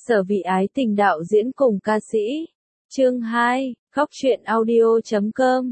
Sở Vị Ái Tình đạo diễn cùng ca sĩ. Chương 2, Khóc Chuyện Audio.com.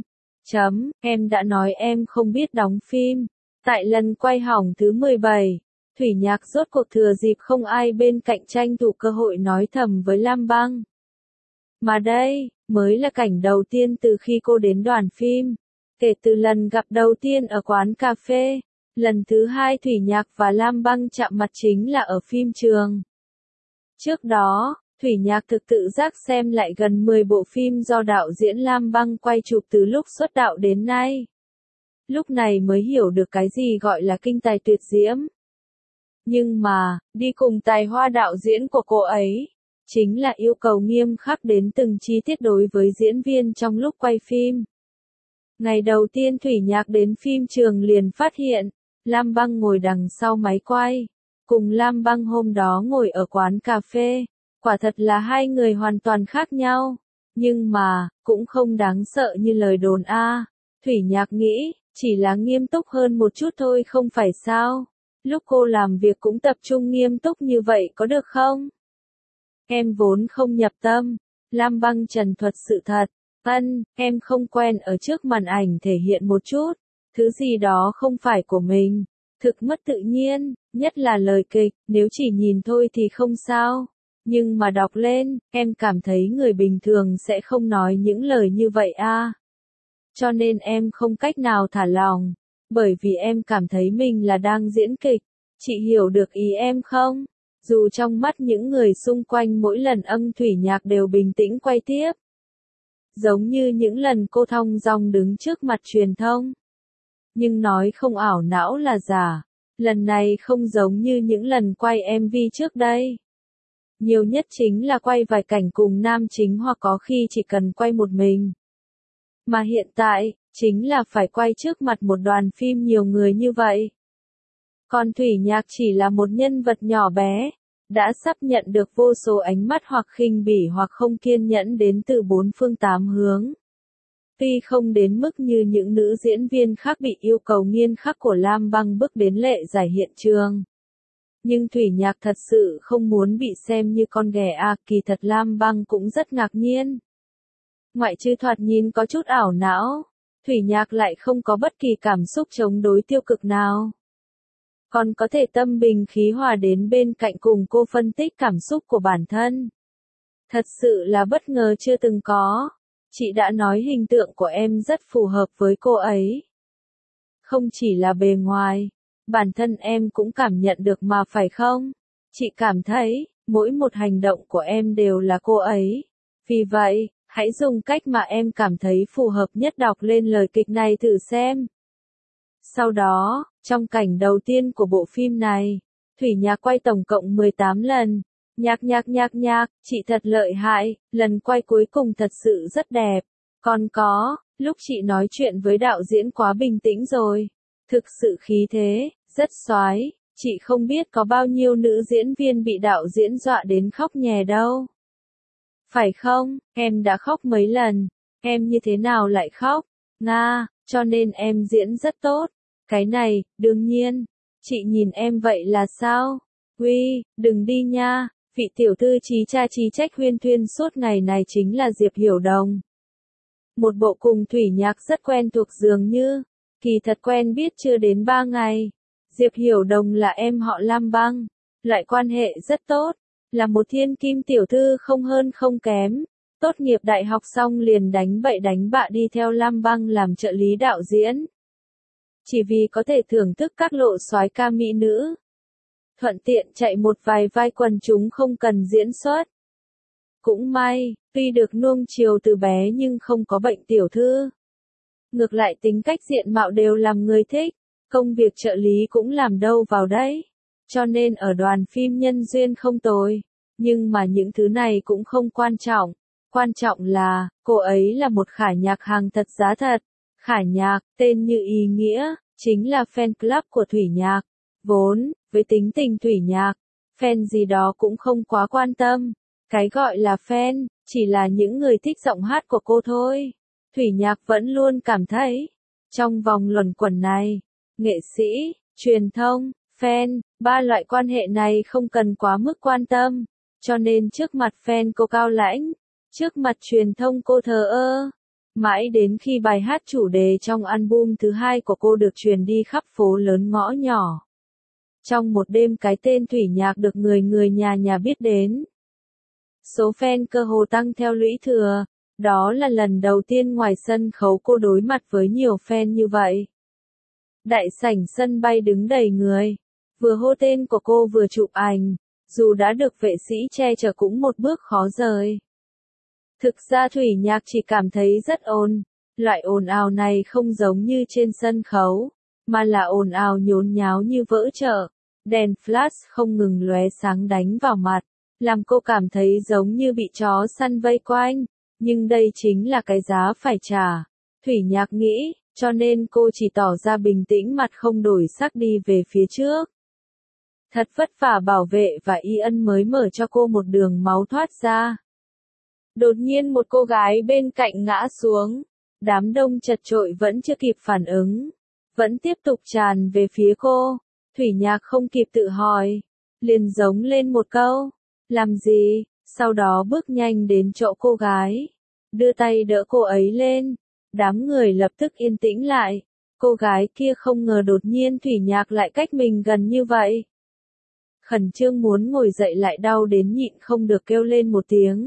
Em đã nói em không biết đóng phim. Tại lần quay hỏng thứ 17, Thủy Nhạc rốt cuộc thừa dịp không ai bên cạnh tranh thủ cơ hội nói thầm với Lam Băng. Mà đây, mới là cảnh đầu tiên từ khi cô đến đoàn phim. Kể từ lần gặp đầu tiên ở quán cà phê, lần thứ hai Thủy Nhạc và Lam Băng chạm mặt chính là ở phim trường. Trước đó, Thủy Nhạc thực tự giác xem lại gần 10 bộ phim do đạo diễn Lam Băng quay chụp từ lúc xuất đạo đến nay. Lúc này mới hiểu được cái gì gọi là kinh tài tuyệt diễm. Nhưng mà, đi cùng tài hoa đạo diễn của cô ấy, chính là yêu cầu nghiêm khắc đến từng chi tiết đối với diễn viên trong lúc quay phim. Ngày đầu tiên Thủy Nhạc đến phim trường liền phát hiện, Lam Băng ngồi đằng sau máy quay. Cùng Lam Băng hôm đó ngồi ở quán cà phê, quả thật là hai người hoàn toàn khác nhau. Nhưng mà, cũng không đáng sợ như lời đồn a. Thủy Nhạc nghĩ, chỉ là nghiêm túc hơn một chút thôi không phải sao. Lúc cô làm việc cũng tập trung nghiêm túc như vậy có được không? Em vốn không nhập tâm. Lam Băng trần thuật sự thật. Em không quen ở trước màn ảnh thể hiện một chút. Thứ gì đó không phải của mình. Thực mất tự nhiên, nhất là lời kịch, nếu chỉ nhìn thôi thì không sao. Nhưng mà đọc lên, em cảm thấy người bình thường sẽ không nói những lời như vậy a. Cho nên em không cách nào thả lỏng, bởi vì em cảm thấy mình là đang diễn kịch. Chị hiểu được ý em không? Dù trong mắt những người xung quanh mỗi lần âm Thủy Nhạc đều bình tĩnh quay tiếp. Giống như những lần cô thong dong đứng trước mặt truyền thông. Nhưng nói không ảo não là giả. Lần này không giống như những lần quay MV trước đây. Nhiều nhất chính là quay vài cảnh cùng nam chính hoặc có khi chỉ cần quay một mình. Mà hiện tại, chính là phải quay trước mặt một đoàn phim nhiều người như vậy. Còn Thủy Nhạc chỉ là một nhân vật nhỏ bé, đã sắp nhận được vô số ánh mắt hoặc khinh bỉ hoặc không kiên nhẫn đến từ bốn phương tám hướng. Tuy không đến mức như những nữ diễn viên khác bị yêu cầu nghiêm khắc của Lam Băng bước đến lệ giải hiện trường. Nhưng Thủy Nhạc thật sự không muốn bị xem như con ghẻ kỳ thật Lam Băng cũng rất ngạc nhiên. Ngoại trừ thoạt nhìn có chút ảo não, Thủy Nhạc lại không có bất kỳ cảm xúc chống đối tiêu cực nào. Còn có thể tâm bình khí hòa đến bên cạnh cùng cô phân tích cảm xúc của bản thân. Thật sự là bất ngờ chưa từng có. Chị đã nói hình tượng của em rất phù hợp với cô ấy. Không chỉ là bề ngoài, bản thân em cũng cảm nhận được mà phải không? Chị cảm thấy, mỗi một hành động của em đều là cô ấy. Vì vậy, hãy dùng cách mà em cảm thấy phù hợp nhất đọc lên lời kịch này thử xem. Sau đó, trong cảnh đầu tiên của bộ phim này, Thủy Nhạc quay tổng cộng 18 lần. Nhạc, chị thật lợi hại, lần quay cuối cùng thật sự rất đẹp. Còn có, lúc chị nói chuyện với đạo diễn quá bình tĩnh rồi. Thực sự khí thế, rất xoái, chị không biết có bao nhiêu nữ diễn viên bị đạo diễn dọa đến khóc nhè đâu. Phải không, em đã khóc mấy lần, em như thế nào lại khóc? Cho nên em diễn rất tốt. Cái này, đương nhiên, chị nhìn em vậy là sao? Đừng đi nha. Vị tiểu thư chí cha chí trách huyên thuyên suốt ngày này chính là Diệp Hiểu Đồng. Một bộ cùng Thủy Nhạc rất quen thuộc dường như, kỳ thật quen biết chưa đến 3 ngày. Diệp Hiểu Đồng là em họ Lam Băng, lại quan hệ rất tốt, là một thiên kim tiểu thư không hơn không kém. Tốt nghiệp đại học xong liền đánh bậy đánh bạ đi theo Lam Băng làm trợ lý đạo diễn. Chỉ vì có thể thưởng thức các lộ soái ca mỹ nữ. Thuận tiện chạy một vài vai quần chúng không cần diễn xuất. Cũng may, tuy được nuông chiều từ bé nhưng không có bệnh tiểu thư. Ngược lại tính cách diện mạo đều làm người thích, công việc trợ lý cũng làm đâu vào đấy. Cho nên ở đoàn phim nhân duyên không tồi. Nhưng mà những thứ này cũng không quan trọng. Quan trọng là, cô ấy là một khả nhạc hàng thật giá thật. Khả nhạc, tên như ý nghĩa, chính là fan club của Thủy Nhạc. Vốn, với tính tình Thủy Nhạc, fan gì đó cũng không quá quan tâm. Cái gọi là fan, chỉ là những người thích giọng hát của cô thôi. Thủy Nhạc vẫn luôn cảm thấy, trong vòng luẩn quẩn này, nghệ sĩ, truyền thông, fan, ba loại quan hệ này không cần quá mức quan tâm. Cho nên trước mặt fan cô cao lãnh, trước mặt truyền thông cô thờ ơ. Mãi đến khi bài hát chủ đề trong album thứ 2 của cô được truyền đi khắp phố lớn ngõ nhỏ. Trong một đêm cái tên Thủy Nhạc được người người nhà nhà biết đến. Số fan cơ hồ tăng theo lũy thừa, đó là lần đầu tiên ngoài sân khấu cô đối mặt với nhiều fan như vậy. Đại sảnh sân bay đứng đầy người, vừa hô tên của cô vừa chụp ảnh, dù đã được vệ sĩ che chở cũng một bước khó rời. Thực ra Thủy Nhạc chỉ cảm thấy rất ồn, loại ồn ào này không giống như trên sân khấu, mà là ồn ào nhốn nháo như vỡ chợ, đèn flash không ngừng lóe sáng đánh vào mặt, làm cô cảm thấy giống như bị chó săn vây quanh, nhưng đây chính là cái giá phải trả. Thủy Nhạc nghĩ, cho nên cô chỉ tỏ ra bình tĩnh mặt không đổi sắc đi về phía trước. Thật vất vả bảo vệ và y ân mới mở cho cô một đường máu thoát ra. Đột nhiên một cô gái bên cạnh ngã xuống, đám đông chật chội vẫn chưa kịp phản ứng, vẫn tiếp tục tràn về phía cô. Thủy Nhạc không kịp tự hỏi, liền giống lên một câu, làm gì, sau đó bước nhanh đến chỗ cô gái, đưa tay đỡ cô ấy lên, đám người lập tức yên tĩnh lại, cô gái kia không ngờ đột nhiên Thủy Nhạc lại cách mình gần như vậy. Khẩn trương muốn ngồi dậy lại đau đến nhịn không được kêu lên một tiếng.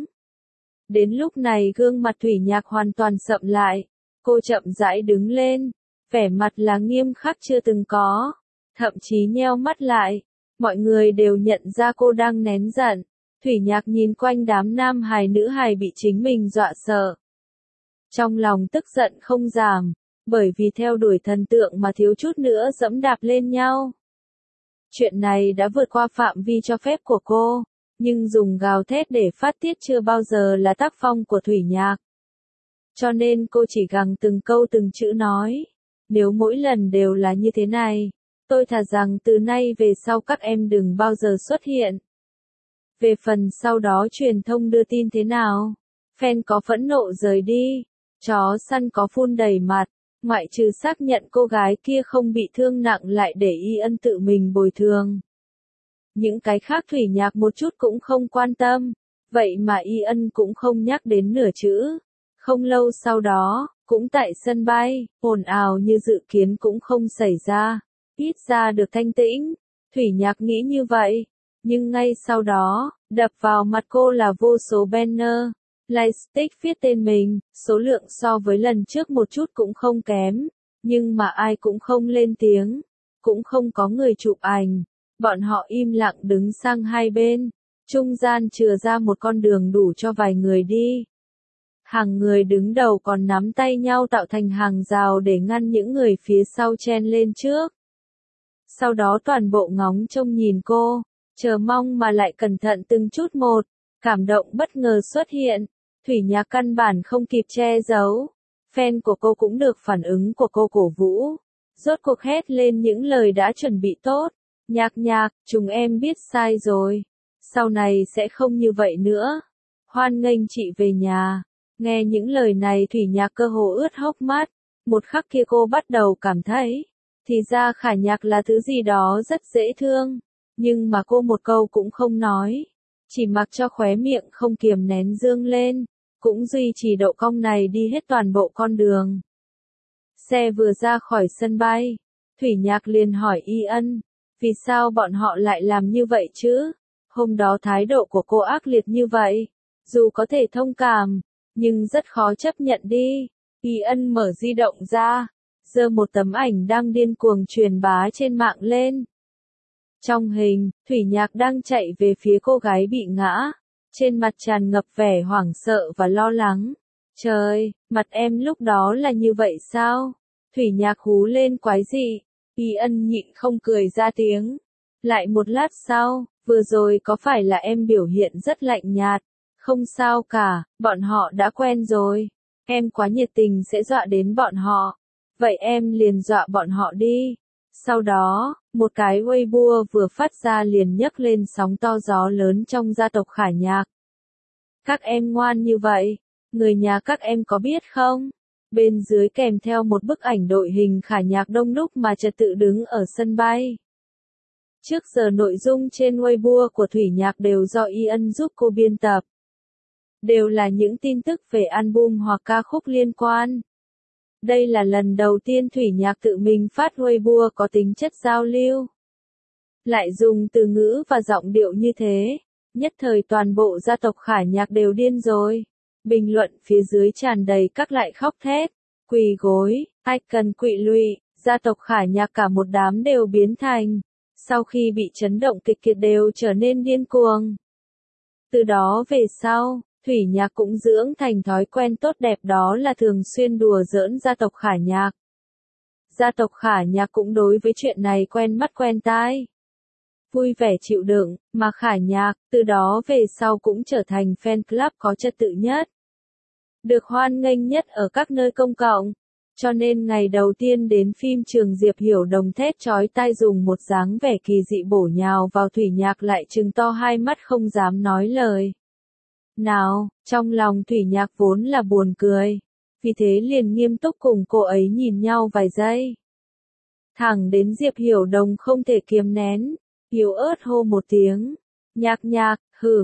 Đến lúc này gương mặt Thủy Nhạc hoàn toàn sậm lại, cô chậm rãi đứng lên, vẻ mặt là nghiêm khắc chưa từng có, thậm chí nheo mắt lại, mọi người đều nhận ra cô đang nén giận. Thủy Nhạc nhìn quanh đám nam hài nữ hài bị chính mình dọa sợ. Trong lòng tức giận không giảm, bởi vì theo đuổi thần tượng mà thiếu chút nữa dẫm đạp lên nhau. Chuyện này đã vượt qua phạm vi cho phép của cô, nhưng dùng gào thét để phát tiết chưa bao giờ là tác phong của Thủy Nhạc. Cho nên cô chỉ gằn từng câu từng chữ nói, nếu mỗi lần đều là như thế này, tôi thà rằng từ nay về sau các em đừng bao giờ xuất hiện. Về phần sau đó truyền thông đưa tin thế nào, fan có phẫn nộ rời đi, chó săn có phun đầy mặt, ngoại trừ xác nhận cô gái kia không bị thương nặng lại để y ân tự mình bồi thường. Những cái khác Thủy Nhạc một chút cũng không quan tâm, vậy mà y ân cũng không nhắc đến nửa chữ. Không lâu sau đó, cũng tại sân bay, ồn ào như dự kiến cũng không xảy ra, ít ra được thanh tĩnh. Thủy Nhạc nghĩ như vậy, nhưng ngay sau đó, đập vào mặt cô là vô số banner, lightstick viết tên mình, số lượng so với lần trước một chút cũng không kém, nhưng mà ai cũng không lên tiếng, cũng không có người chụp ảnh, bọn họ im lặng đứng sang hai bên, trung gian chừa ra một con đường đủ cho vài người đi. Hàng người đứng đầu còn nắm tay nhau tạo thành hàng rào để ngăn những người phía sau chen lên trước. Sau đó toàn bộ ngóng trông nhìn cô, chờ mong mà lại cẩn thận từng chút một, cảm động bất ngờ xuất hiện. Thủy Nhạc căn bản không kịp che giấu, fan của cô cũng được phản ứng của cô cổ vũ, rốt cuộc hét lên những lời đã chuẩn bị tốt. Nhạc Nhạc, chúng em biết sai rồi, sau này sẽ không như vậy nữa, hoan nghênh chị về nhà. Nghe những lời này Thủy Nhạc cơ hồ ướt hốc mắt, một khắc kia cô bắt đầu cảm thấy, thì ra Khả Nhạc là thứ gì đó rất dễ thương, nhưng mà cô một câu cũng không nói, chỉ mặc cho khóe miệng không kiềm nén dương lên, cũng duy trì độ cong này đi hết toàn bộ con đường. Xe vừa ra khỏi sân bay, Thủy Nhạc liền hỏi Y Ân, vì sao bọn họ lại làm như vậy chứ? Hôm đó thái độ của cô ác liệt như vậy, dù có thể thông cảm, nhưng rất khó chấp nhận đi. Y Ân mở di động ra, giơ một tấm ảnh đang điên cuồng truyền bá trên mạng lên. Trong hình, Thủy Nhạc đang chạy về phía cô gái bị ngã, trên mặt tràn ngập vẻ hoảng sợ và lo lắng. Trời, mặt em lúc đó là như vậy sao? Thủy Nhạc hú lên quái dị, Y Ân nhịn không cười ra tiếng. Lại một lát sau, vừa rồi có phải là em biểu hiện rất lạnh nhạt? Không sao cả, bọn họ đã quen rồi. Em quá nhiệt tình sẽ dọa đến bọn họ. Vậy em liền dọa bọn họ đi. Sau đó, một cái Weibo vừa phát ra liền nhấc lên sóng to gió lớn trong gia tộc Khả Nhạc. Các em ngoan như vậy, người nhà các em có biết không? Bên dưới kèm theo một bức ảnh đội hình Khả Nhạc đông đúc mà trật tự đứng ở sân bay. Trước giờ nội dung trên Weibo của Thủy Nhạc đều do Ian giúp cô biên tập. Đều là những tin tức về album hoặc ca khúc liên quan. Đây là lần đầu tiên Thủy Nhạc tự mình phát Weibo có tính chất giao lưu. Lại dùng từ ngữ và giọng điệu như thế, nhất thời toàn bộ gia tộc Khả Nhạc đều điên rồi. Bình luận phía dưới tràn đầy các loại khóc thét, quỳ gối, ai cần quỵ lụy, gia tộc Khả Nhạc cả một đám đều biến thành. Sau khi bị chấn động kịch liệt đều trở nên điên cuồng. Từ đó về sau, Thủy Nhạc cũng dưỡng thành thói quen tốt đẹp đó là thường xuyên đùa giỡn gia tộc Khả Nhạc. Gia tộc Khả Nhạc cũng đối với chuyện này quen mắt quen tai. Vui vẻ chịu đựng, mà Khả Nhạc, từ đó về sau cũng trở thành fan club có trật tự nhất. Được hoan nghênh nhất ở các nơi công cộng. Cho nên ngày đầu tiên đến phim trường Diệp Hiểu Đồng thét chói tai dùng một dáng vẻ kỳ dị bổ nhào vào Thủy Nhạc lại trừng to hai mắt không dám nói lời. Nào, trong lòng Thủy Nhạc vốn là buồn cười. Vì thế liền nghiêm túc cùng cô ấy nhìn nhau vài giây. Thẳng đến Diệp Hiểu Đồng không thể kiềm nén, yếu ớt hô một tiếng. Nhạc Nhạc,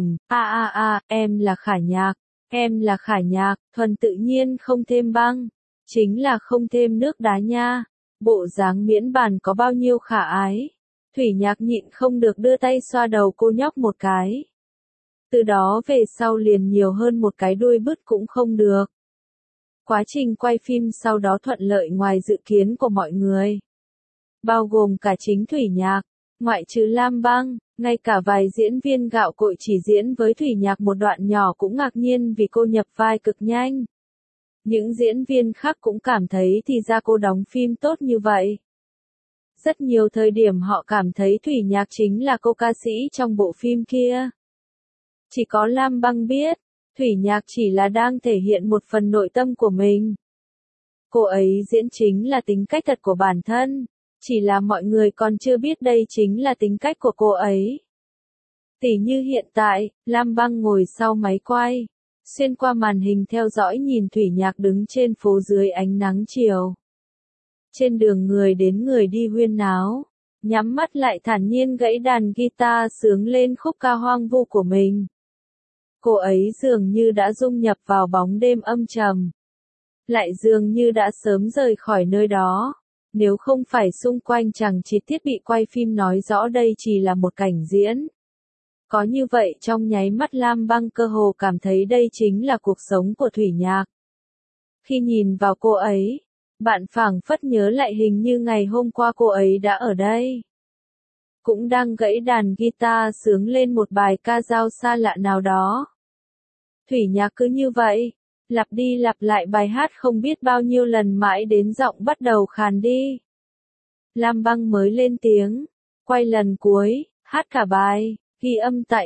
em là Khả Nhạc, em là Khả Nhạc, thuần tự nhiên không thêm băng. Chính là không thêm nước đá nha. Bộ dáng miễn bàn có bao nhiêu khả ái. Thủy Nhạc nhịn không được đưa tay xoa đầu cô nhóc một cái. Từ đó về sau liền nhiều hơn một cái đuôi bứt cũng không được. Quá trình quay phim sau đó thuận lợi ngoài dự kiến của mọi người. Bao gồm cả chính Thủy Nhạc, ngoại trừ Lam Băng, ngay cả vài diễn viên gạo cội chỉ diễn với Thủy Nhạc một đoạn nhỏ cũng ngạc nhiên vì cô nhập vai cực nhanh. Những diễn viên khác cũng cảm thấy thì ra cô đóng phim tốt như vậy. Rất nhiều thời điểm họ cảm thấy Thủy Nhạc chính là cô ca sĩ trong bộ phim kia. Chỉ có Lam Băng biết, Thủy Nhạc chỉ là đang thể hiện một phần nội tâm của mình. Cô ấy diễn chính là tính cách thật của bản thân, chỉ là mọi người còn chưa biết đây chính là tính cách của cô ấy. Tỉ như hiện tại, Lam Băng ngồi sau máy quay. Xuyên qua màn hình theo dõi nhìn Thủy Nhạc đứng trên phố dưới ánh nắng chiều. Trên đường người đến người đi huyên náo, nhắm mắt lại thản nhiên gãy đàn guitar sướng lên khúc ca hoang vu của mình. Cô ấy dường như đã dung nhập vào bóng đêm âm trầm. Lại dường như đã sớm rời khỏi nơi đó. Nếu không phải xung quanh chẳng chỉ thiết bị quay phim nói rõ đây chỉ là một cảnh diễn. Có như vậy trong nháy mắt Lam Băng cơ hồ cảm thấy đây chính là cuộc sống của Thủy Nhạc. Khi nhìn vào cô ấy, bạn phảng phất nhớ lại hình như ngày hôm qua cô ấy đã ở đây. Cũng đang gãy đàn guitar sướng lên một bài ca dao xa lạ nào đó. Thủy Nhạc cứ như vậy, lặp đi lặp lại bài hát không biết bao nhiêu lần mãi đến giọng bắt đầu khàn đi. Lam Băng mới lên tiếng, quay lần cuối, hát cả bài. Ghi âm tại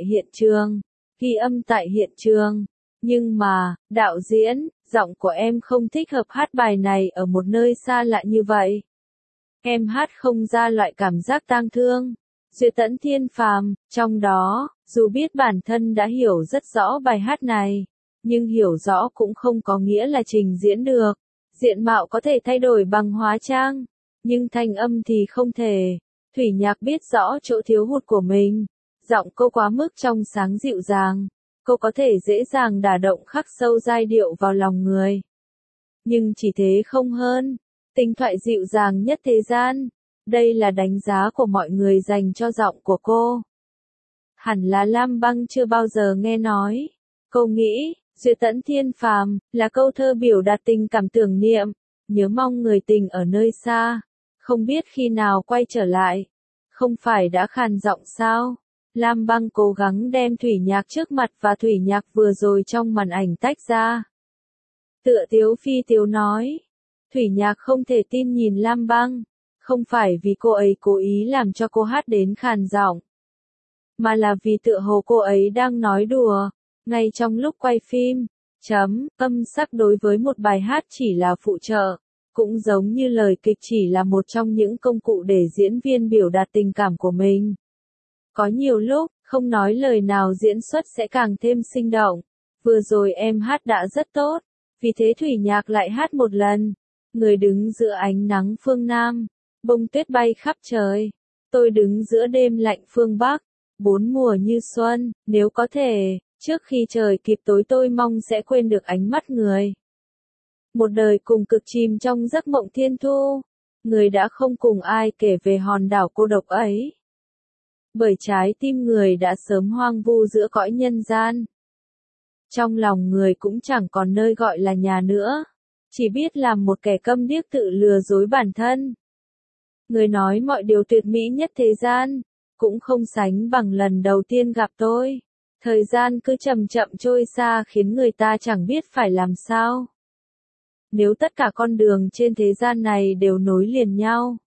hiện trường. Nhưng mà, đạo diễn, giọng của em không thích hợp hát bài này ở một nơi xa lạ như vậy. Em hát không ra loại cảm giác tang thương. Duyệt Tẫn Thiên Phàm, trong đó, dù biết bản thân đã hiểu rất rõ bài hát này, nhưng hiểu rõ cũng không có nghĩa là trình diễn được. Diện mạo có thể thay đổi bằng hóa trang, nhưng thanh âm thì không thể. Thủy Nhạc biết rõ chỗ thiếu hụt của mình. Giọng cô quá mức trong sáng dịu dàng, cô có thể dễ dàng đả động khắc sâu giai điệu vào lòng người. Nhưng chỉ thế không hơn, tình thoại dịu dàng nhất thế gian, đây là đánh giá của mọi người dành cho giọng của cô. Hẳn là Lam Băng chưa bao giờ nghe nói. Cô nghĩ, Duyệt Tẫn Thiên Phàm là câu thơ biểu đạt tình cảm tưởng niệm, nhớ mong người tình ở nơi xa, không biết khi nào quay trở lại. Không phải đã khàn giọng sao? Lam Băng cố gắng đem Thủy Nhạc trước mặt và Thủy Nhạc vừa rồi trong màn ảnh tách ra. Tựa Tiếu Phi Tiếu nói. Thủy Nhạc không thể tin nhìn Lam Băng. Không phải vì cô ấy cố ý làm cho cô hát đến khàn giọng. Mà là vì tựa hồ cô ấy đang nói đùa. Ngay trong lúc quay phim. Âm sắc đối với một bài hát chỉ là phụ trợ. Cũng giống như lời kịch chỉ là một trong những công cụ để diễn viên biểu đạt tình cảm của mình. Có nhiều lúc, không nói lời nào diễn xuất sẽ càng thêm sinh động. Vừa rồi em hát đã rất tốt, vì thế Thủy Nhạc lại hát một lần. Người đứng giữa ánh nắng phương Nam, bông tuyết bay khắp trời. Tôi đứng giữa đêm lạnh phương Bắc, bốn mùa như xuân, nếu có thể, trước khi trời kịp tối tôi mong sẽ quên được ánh mắt người. Một đời cùng cực chìm trong giấc mộng thiên thu, người đã không cùng ai kể về hòn đảo cô độc ấy. Bởi trái tim người đã sớm hoang vu giữa cõi nhân gian. Trong lòng người cũng chẳng còn nơi gọi là nhà nữa, chỉ biết làm một kẻ câm điếc tự lừa dối bản thân. Người nói mọi điều tuyệt mỹ nhất thế gian, cũng không sánh bằng lần đầu tiên gặp tôi. Thời gian cứ chậm chậm trôi xa khiến người ta chẳng biết phải làm sao. Nếu tất cả con đường trên thế gian này đều nối liền nhau,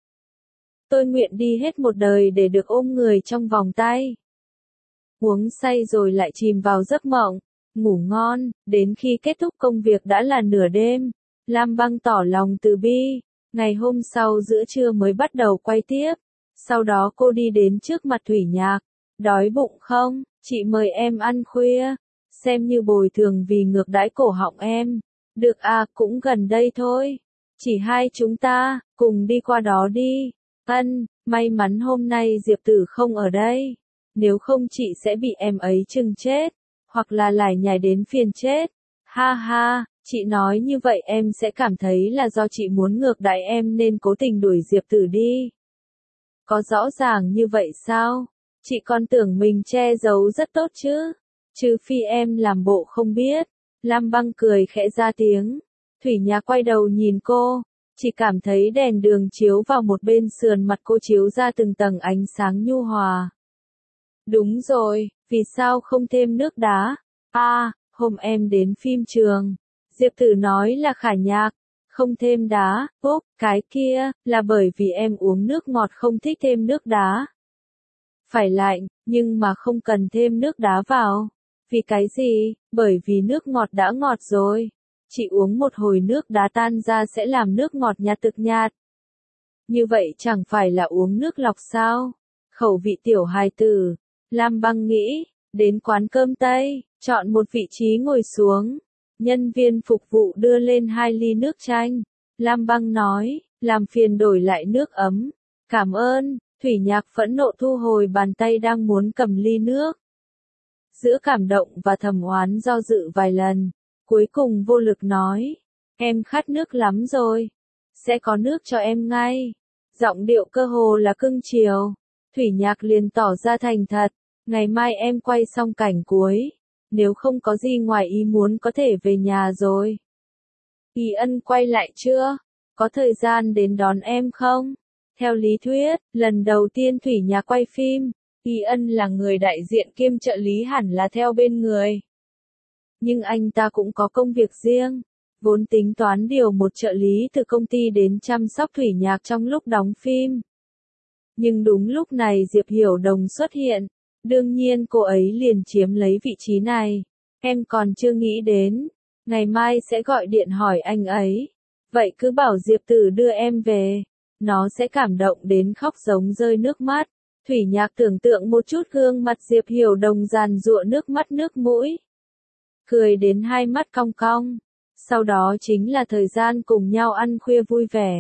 tôi nguyện đi hết một đời để được ôm người trong vòng tay. Uống say rồi lại chìm vào giấc mộng, ngủ ngon, đến khi kết thúc công việc đã là nửa đêm. Lam Băng tỏ lòng từ bi, ngày hôm sau giữa trưa mới bắt đầu quay tiếp. Sau đó cô đi đến trước mặt Thủy Nhạc, đói bụng không, chị mời em ăn khuya, xem như bồi thường vì ngược đãi cổ họng em. Được à, cũng gần đây thôi, chỉ hai chúng ta, cùng đi qua đó đi. Ân, may mắn hôm nay Diệp Tử không ở đây, nếu không chị sẽ bị em ấy chừng chết, hoặc là lải nhải đến phiền chết. Ha ha, chị nói như vậy em sẽ cảm thấy là do chị muốn ngược đãi em nên cố tình đuổi Diệp Tử đi. Có rõ ràng như vậy sao? Chị còn tưởng mình che giấu rất tốt chứ. Trừ phi em làm bộ không biết. Lam Băng cười khẽ ra tiếng. Thủy Nhạc quay đầu nhìn cô, chỉ cảm thấy đèn đường chiếu vào một bên sườn mặt cô chiếu ra từng tầng ánh sáng nhu hòa. Đúng rồi, vì sao không thêm nước đá? À, hôm em đến phim trường, Diệp Tử nói là Khả Nhạc, không thêm đá, úp, cái kia, là bởi vì em uống nước ngọt không thích thêm nước đá. Phải lạnh, nhưng mà không cần thêm nước đá vào. Vì cái gì? Bởi vì nước ngọt đã ngọt rồi. Chị uống một hồi nước đá tan ra sẽ làm nước ngọt nhạt thực nhạt. Như vậy chẳng phải là uống nước lọc sao? Khẩu vị tiểu hài tử. Lam Băng nghĩ, đến quán cơm Tây, chọn một vị trí ngồi xuống. Nhân viên phục vụ đưa lên 2 ly nước chanh. Lam Băng nói, làm phiền đổi lại nước ấm. Cảm ơn. Thủy Nhạc phẫn nộ thu hồi bàn tay đang muốn cầm ly nước. Giữa cảm động và thầm oán do dự vài lần, cuối cùng vô lực nói, em khát nước lắm rồi, sẽ có nước cho em ngay. Giọng điệu cơ hồ là cưng chiều. Thủy Nhạc liền tỏ ra thành thật, ngày mai em quay xong cảnh cuối, nếu không có gì ngoài ý muốn có thể về nhà rồi. Kỳ Ân quay lại chưa? Có thời gian đến đón em không? Theo lý thuyết, lần đầu tiên Thủy Nhạc quay phim, Kỳ Ân là người đại diện kiêm trợ lý hẳn là theo bên người. Nhưng anh ta cũng có công việc riêng, vốn tính toán điều một trợ lý từ công ty đến chăm sóc Thủy Nhạc trong lúc đóng phim. Nhưng đúng lúc này Diệp Hiểu Đồng xuất hiện, đương nhiên cô ấy liền chiếm lấy vị trí này. Em còn chưa nghĩ đến, ngày mai sẽ gọi điện hỏi anh ấy. Vậy cứ bảo Diệp Tử đưa em về, nó sẽ cảm động đến khóc giống rơi nước mắt. Thủy Nhạc tưởng tượng một chút gương mặt Diệp Hiểu Đồng giàn giụa nước mắt nước mũi, cười đến hai mắt cong cong. Sau đó chính là thời gian cùng nhau ăn khuya vui vẻ.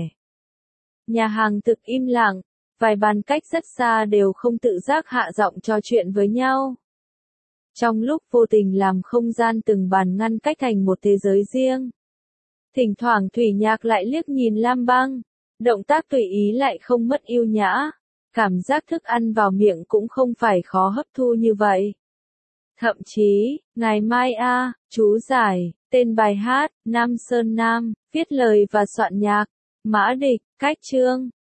Nhà hàng thực im lặng, vài bàn cách rất xa đều không tự giác hạ giọng trò chuyện với nhau. Trong lúc vô tình làm không gian từng bàn ngăn cách thành một thế giới riêng. Thỉnh thoảng Thủy Nhạc lại liếc nhìn Lam Băng, động tác tùy ý lại không mất yêu nhã. Cảm giác thức ăn vào miệng cũng không phải khó hấp thu như vậy. Thậm chí, ngày mai chú giải, tên bài hát, Nam Sơn Nam, viết lời và soạn nhạc, Mã Địch, cách chương.